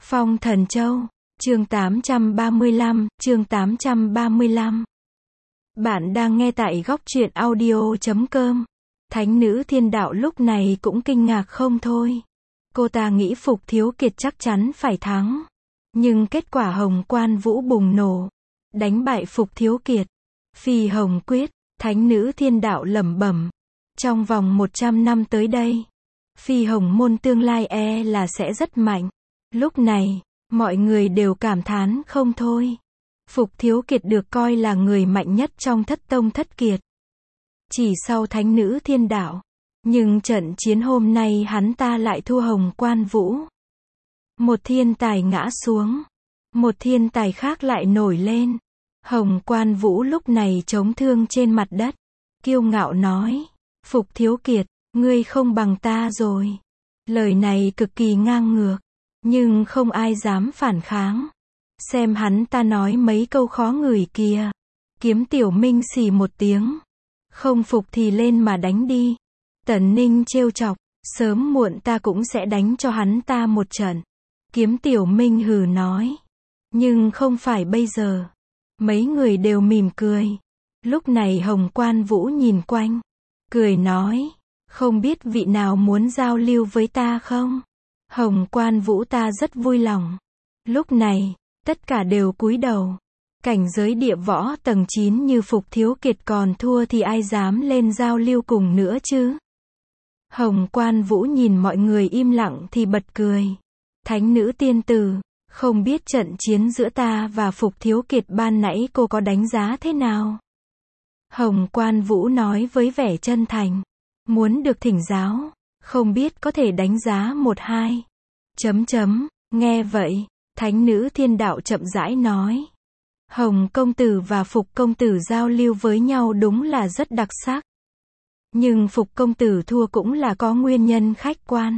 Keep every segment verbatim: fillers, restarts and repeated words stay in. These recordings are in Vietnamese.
Phong Thần Châu, chương tám trăm ba mươi lăm, chương tám trăm ba mươi lăm. Bạn đang nghe tại góc truyện audio chấm com. Thánh nữ thiên đạo lúc này cũng kinh ngạc không thôi. Cô ta nghĩ Phục Thiếu Kiệt chắc chắn phải thắng. Nhưng kết quả Hồng Quan Vũ bùng nổ, đánh bại Phục Thiếu Kiệt. Phi Hồng Quyết, thánh nữ thiên đạo lẩm bẩm. Trong vòng một trăm năm tới đây, Phi Hồng môn tương lai e là sẽ rất mạnh. Lúc này, mọi người đều cảm thán không thôi. Phục Thiếu Kiệt được coi là người mạnh nhất trong thất tông thất kiệt, chỉ sau thánh nữ thiên đạo. Nhưng trận chiến hôm nay hắn ta lại thua Hồng Quan Vũ. Một thiên tài ngã xuống, một thiên tài khác lại nổi lên. Hồng Quan Vũ lúc này chống thương trên mặt đất, kiêu ngạo nói, Phục Thiếu Kiệt, ngươi không bằng ta rồi. Lời này cực kỳ ngang ngược, nhưng không ai dám phản kháng. Xem hắn ta nói mấy câu khó ngửi kìa. Kiếm Tiểu Minh xì một tiếng. Không phục thì lên mà đánh đi. Tần Ninh trêu chọc, sớm muộn ta cũng sẽ đánh cho hắn ta một trận. Kiếm Tiểu Minh hừ nói. Nhưng không phải bây giờ. Mấy người đều mỉm cười. Lúc này Hồng Quan Vũ nhìn quanh, cười nói, không biết vị nào muốn giao lưu với ta không? Hồng Quan Vũ ta rất vui lòng. Lúc này, tất cả đều cúi đầu. Cảnh giới địa võ tầng chín như Phục Thiếu Kiệt còn thua thì ai dám lên giao lưu cùng nữa chứ? Hồng Quan Vũ nhìn mọi người im lặng thì bật cười. Thánh nữ tiên tử, không biết trận chiến giữa ta và Phục Thiếu Kiệt ban nãy cô có đánh giá thế nào? Hồng Quan Vũ nói với vẻ chân thành. Muốn được thỉnh giáo, không biết có thể đánh giá một hai. Chấm chấm, nghe vậy, thánh nữ thiên đạo chậm rãi nói. Hồng công tử và Phục công tử giao lưu với nhau đúng là rất đặc sắc. Nhưng Phục công tử thua cũng là có nguyên nhân khách quan.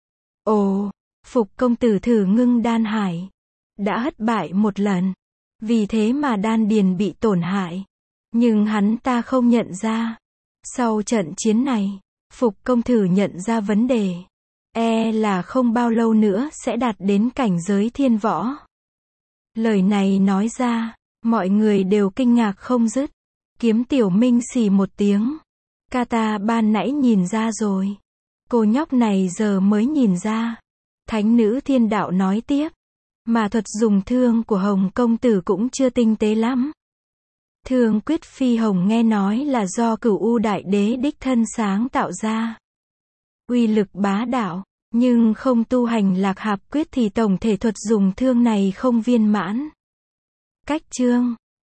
Ồ, Phục công tử thử ngưng đan hải, đã thất bại một lần, vì thế mà đan điền bị tổn hại. Nhưng hắn ta không nhận ra. Sau trận chiến này, Phục công tử nhận ra vấn đề. E là không bao lâu nữa sẽ đạt đến cảnh giới thiên võ. Lời này nói ra, mọi người đều kinh ngạc không dứt. Kiếm Tiểu Minh xì một tiếng. Kata ban nãy nhìn ra rồi. Cô nhóc này giờ mới nhìn ra. Thánh nữ thiên đạo nói tiếp. Mà thuật dùng thương của Hồng công tử cũng chưa tinh tế lắm. Thương quyết Phi Hồng nghe nói là do Cửu U Đại Đế đích thân sáng tạo ra. Uy lực bá đạo, nhưng không tu hành Lạc Hạp quyết thì tổng thể thuật dùng thương này không viên mãn. Cách chương